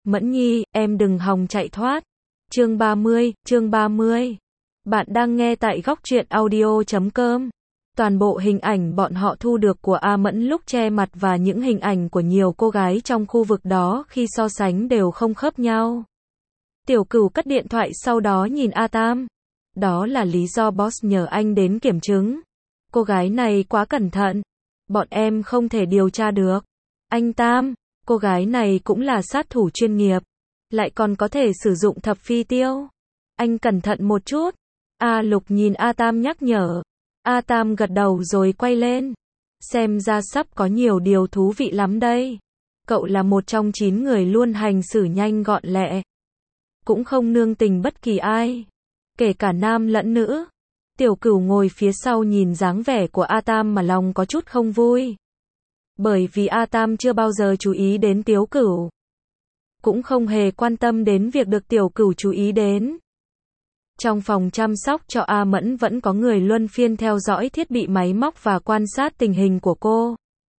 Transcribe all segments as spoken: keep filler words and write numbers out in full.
Mẫn Nhi, em đừng hòng chạy thoát. Chương ba mươi, chương ba mươi. Bạn đang nghe tại góc truyện audio chấm com. Toàn bộ hình ảnh bọn họ thu được của A Mẫn lúc che mặt và những hình ảnh của nhiều cô gái trong khu vực đó khi so sánh đều không khớp nhau. Tiểu Cửu cất điện thoại sau đó nhìn A Tam. Đó là lý do boss nhờ anh đến kiểm chứng. Cô gái này quá cẩn thận. Bọn em không thể điều tra được. Anh Tam, cô gái này cũng là sát thủ chuyên nghiệp. Lại còn có thể sử dụng thập phi tiêu. Anh cẩn thận một chút. A Lục nhìn A Tam nhắc nhở. A Tam gật đầu rồi quay lên. Xem ra sắp có nhiều điều thú vị lắm đây. Cậu là một trong chín người luôn hành xử nhanh gọn lẹ. Cũng không nương tình bất kỳ ai. Kể cả nam lẫn nữ. Tiểu Cửu ngồi phía sau nhìn dáng vẻ của A Tam mà lòng có chút không vui. Bởi vì A Tam chưa bao giờ chú ý đến Tiểu Cửu. Cũng không hề quan tâm đến việc được Tiểu Cửu chú ý đến. Trong phòng chăm sóc cho A Mẫn vẫn có người luân phiên theo dõi thiết bị máy móc và quan sát tình hình của cô.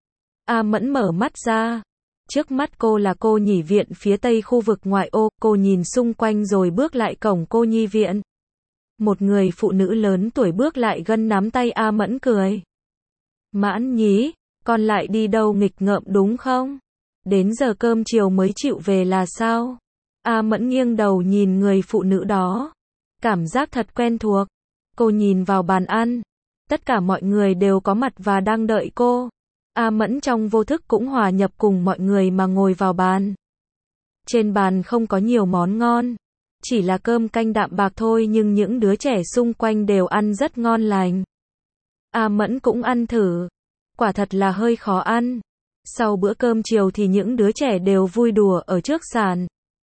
A Mẫn mở mắt ra. Trước mắt cô là cô nhi viện phía tây khu vực ngoại ô. Cô nhìn xung quanh rồi bước lại cổng cô nhi viện. Một người phụ nữ lớn tuổi bước lại gần nắm tay A Mẫn cười. Mãn Nhí, con lại đi đâu nghịch ngợm đúng không? Đến giờ cơm chiều mới chịu về là sao? A Mẫn nghiêng đầu nhìn người phụ nữ đó. Cảm giác thật quen thuộc. Cô nhìn vào bàn ăn. Tất cả mọi người đều có mặt và đang đợi cô. A Mẫn trong vô thức cũng hòa nhập cùng mọi người mà ngồi vào bàn. Trên bàn không có nhiều món ngon. Chỉ là cơm canh đạm bạc thôi nhưng những đứa trẻ xung quanh đều ăn rất ngon lành. A Mẫn cũng ăn thử. Quả thật là hơi khó ăn. Sau bữa cơm chiều thì những đứa trẻ đều vui đùa ở trước sàn.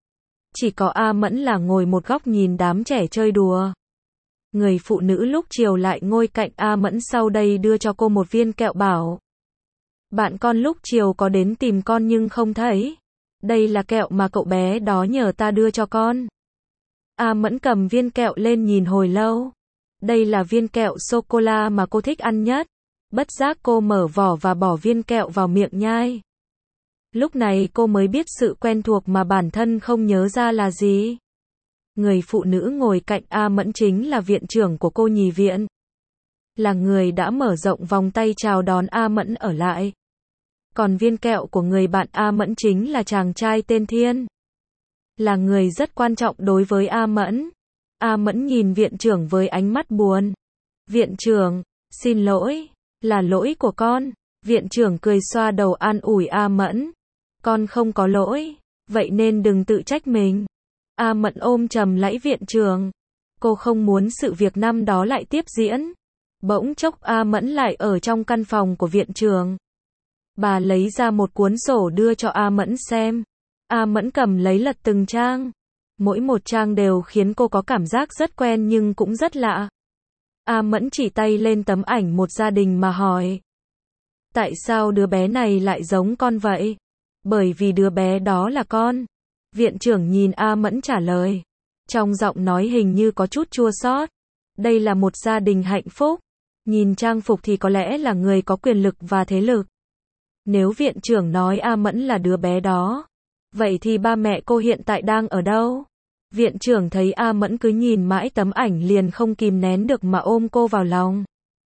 Chỉ có A Mẫn là ngồi một góc nhìn đám trẻ chơi đùa. Người phụ nữ lúc chiều lại ngồi cạnh A Mẫn sau đây đưa cho cô một viên kẹo bảo. Bạn con lúc chiều có đến tìm con nhưng không thấy. Đây là kẹo mà cậu bé đó nhờ ta đưa cho con. A Mẫn cầm viên kẹo lên nhìn hồi lâu. Đây là viên kẹo sô-cô-la mà cô thích ăn nhất. Bất giác cô mở vỏ và bỏ viên kẹo vào miệng nhai. Lúc này cô mới biết sự quen thuộc mà bản thân không nhớ ra là gì. Người phụ nữ ngồi cạnh A Mẫn chính là viện trưởng của cô nhi viện. Là người đã mở rộng vòng tay chào đón A Mẫn ở lại. Còn viên kẹo của người bạn A Mẫn chính là chàng trai tên Thiên. Là người rất quan trọng đối với A Mẫn. A Mẫn nhìn viện trưởng với ánh mắt buồn. Viện trưởng, xin lỗi, là lỗi của con. Viện trưởng cười xoa đầu an ủi A Mẫn. Con không có lỗi, vậy nên đừng tự trách mình. A Mẫn ôm chầm lấy viện trưởng. Cô không muốn sự việc năm đó lại tiếp diễn. Bỗng chốc A Mẫn lại ở trong căn phòng của viện trưởng. Bà lấy ra một cuốn sổ đưa cho A Mẫn xem. A Mẫn cầm lấy lật từng trang. Mỗi một trang đều khiến cô có cảm giác rất quen nhưng cũng rất lạ. A Mẫn chỉ tay lên tấm ảnh một gia đình mà hỏi. Tại sao đứa bé này lại giống con vậy? Bởi vì đứa bé đó là con. Viện trưởng nhìn A Mẫn trả lời. Trong giọng nói hình như có chút chua xót. Đây là một gia đình hạnh phúc. Nhìn trang phục thì có lẽ là người có quyền lực và thế lực. Nếu viện trưởng nói A Mẫn là đứa bé đó, vậy thì ba mẹ cô hiện tại đang ở đâu? Viện trưởng thấy A Mẫn cứ nhìn mãi tấm ảnh liền không kìm nén được mà ôm cô vào lòng.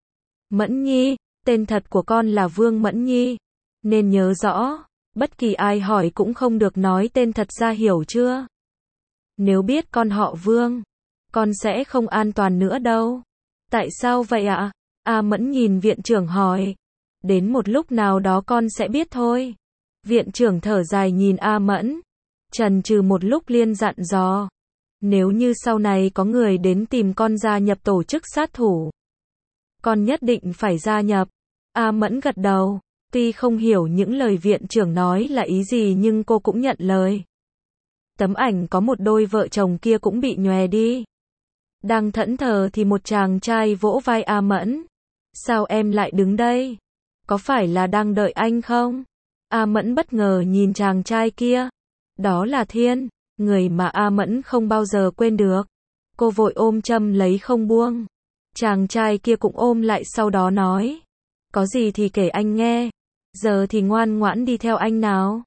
Mẫn Nhi, tên thật của con là Vương Mẫn Nhi. Nên nhớ rõ, bất kỳ ai hỏi cũng không được nói tên thật ra hiểu chưa? Nếu biết con họ Vương, con sẽ không an toàn nữa đâu. Tại sao vậy ạ? A Mẫn nhìn viện trưởng hỏi. Đến một lúc nào đó con sẽ biết thôi. Viện trưởng thở dài nhìn A Mẫn. Chần chừ một lúc liền dặn dò. Nếu như sau này có người đến tìm con gia nhập tổ chức sát thủ, con nhất định phải gia nhập. A Mẫn gật đầu. Tuy không hiểu những lời viện trưởng nói là ý gì nhưng cô cũng nhận lời. Tấm ảnh có một đôi vợ chồng kia cũng bị nhòe đi. Đang thẫn thờ thì một chàng trai vỗ vai A Mẫn. Sao em lại đứng đây? Có phải là đang đợi anh không? A Mẫn bất ngờ nhìn chàng trai kia. Đó là Thiên, người mà A Mẫn không bao giờ quên được. Cô vội ôm châm lấy không buông. Chàng trai kia cũng ôm lại sau đó nói. Có gì thì kể anh nghe. Giờ thì ngoan ngoãn đi theo anh nào.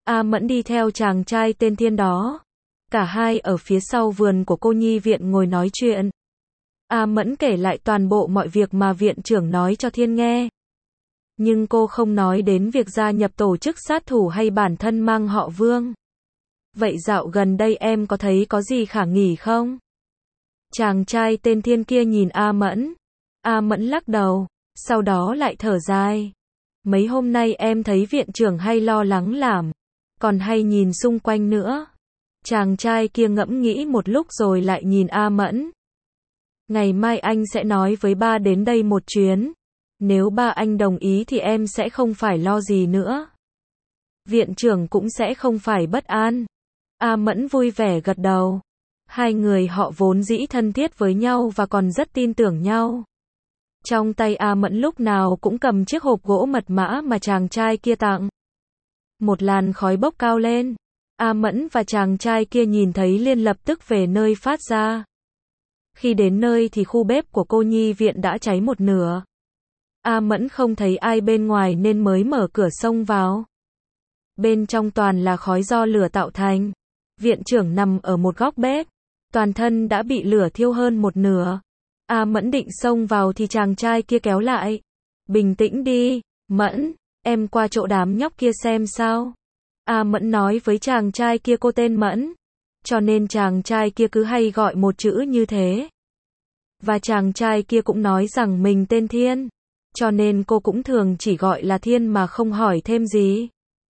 A Mẫn đi theo chàng trai tên Thiên đó. Cả hai ở phía sau vườn của cô nhi viện ngồi nói chuyện. A Mẫn kể lại toàn bộ mọi việc mà viện trưởng nói cho Thiên nghe. Nhưng cô không nói đến việc gia nhập tổ chức sát thủ hay bản thân mang họ Vương. Vậy dạo gần đây em có thấy có gì khả nghi không? Chàng trai tên Thiên kia nhìn A Mẫn. A Mẫn lắc đầu, sau đó lại thở dài. Mấy hôm nay em thấy viện trưởng hay lo lắng làm, còn hay nhìn xung quanh nữa. Chàng trai kia ngẫm nghĩ một lúc rồi lại nhìn A Mẫn. Ngày mai anh sẽ nói với ba đến đây một chuyến. Nếu ba anh đồng ý thì em sẽ không phải lo gì nữa. Viện trưởng cũng sẽ không phải bất an. A Mẫn vui vẻ gật đầu. Hai người họ vốn dĩ thân thiết với nhau và còn rất tin tưởng nhau. Trong tay A Mẫn lúc nào cũng cầm chiếc hộp gỗ mật mã mà chàng trai kia tặng. Một làn khói bốc cao lên. A Mẫn và chàng trai kia nhìn thấy liền lập tức về nơi phát ra. Khi đến nơi thì khu bếp của cô nhi viện đã cháy một nửa. A Mẫn không thấy ai bên ngoài nên mới mở cửa xông vào. Bên trong toàn là khói do lửa tạo thành. Viện trưởng nằm ở một góc bếp. Toàn thân đã bị lửa thiêu hơn một nửa. A Mẫn định xông vào thì chàng trai kia kéo lại. Bình tĩnh đi, Mẫn, em qua chỗ đám nhóc kia xem sao. A Mẫn nói với chàng trai kia cô tên Mẫn. Cho nên chàng trai kia cứ hay gọi một chữ như thế. Và chàng trai kia cũng nói rằng mình tên Thiên. Cho nên cô cũng thường chỉ gọi là Thiên mà không hỏi thêm gì.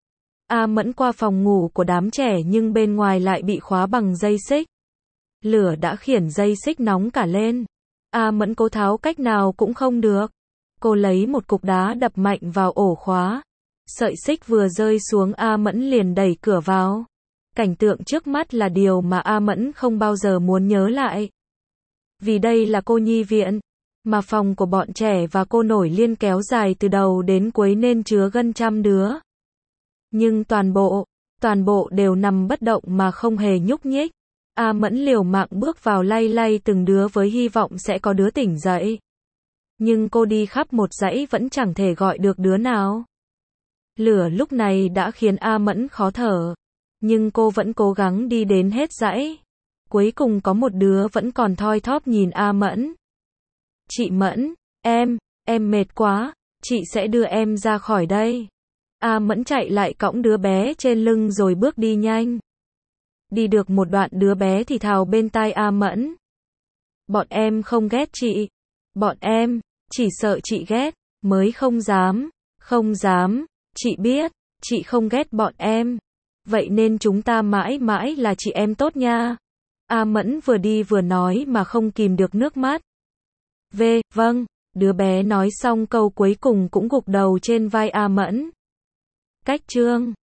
A Mẫn qua phòng ngủ của đám trẻ nhưng bên ngoài lại bị khóa bằng dây xích. Lửa đã khiển dây xích nóng cả lên. A Mẫn cố tháo cách nào cũng không được. Cô lấy một cục đá đập mạnh vào ổ khóa. Sợi xích vừa rơi xuống A Mẫn liền đẩy cửa vào. Cảnh tượng trước mắt là điều mà A Mẫn không bao giờ muốn nhớ lại. Vì đây là cô nhi viện, mà phòng của bọn trẻ và cô nổi liên kéo dài từ đầu đến cuối nên chứa gần trăm đứa. Nhưng toàn bộ, toàn bộ đều nằm bất động mà không hề nhúc nhích. A Mẫn liều mạng bước vào lay lay từng đứa với hy vọng sẽ có đứa tỉnh dậy. Nhưng cô đi khắp một dãy vẫn chẳng thể gọi được đứa nào. Lửa lúc này đã khiến A Mẫn khó thở. Nhưng cô vẫn cố gắng đi đến hết dãy. Cuối cùng có một đứa vẫn còn thoi thóp nhìn A Mẫn. Chị Mẫn, em, em mệt quá, chị sẽ đưa em ra khỏi đây. A Mẫn chạy lại cõng đứa bé trên lưng rồi bước đi nhanh. Đi được một đoạn đứa bé thì thào bên tai A Mẫn. Bọn em không ghét chị. Bọn em, chỉ sợ chị ghét, mới không dám, không dám, chị biết, chị không ghét bọn em. Vậy nên chúng ta mãi mãi là chị em tốt nha. A Mẫn vừa đi vừa nói mà không kìm được nước mắt. V, vâng, đứa bé nói xong câu cuối cùng cũng gục đầu trên vai A Mẫn. Cách chương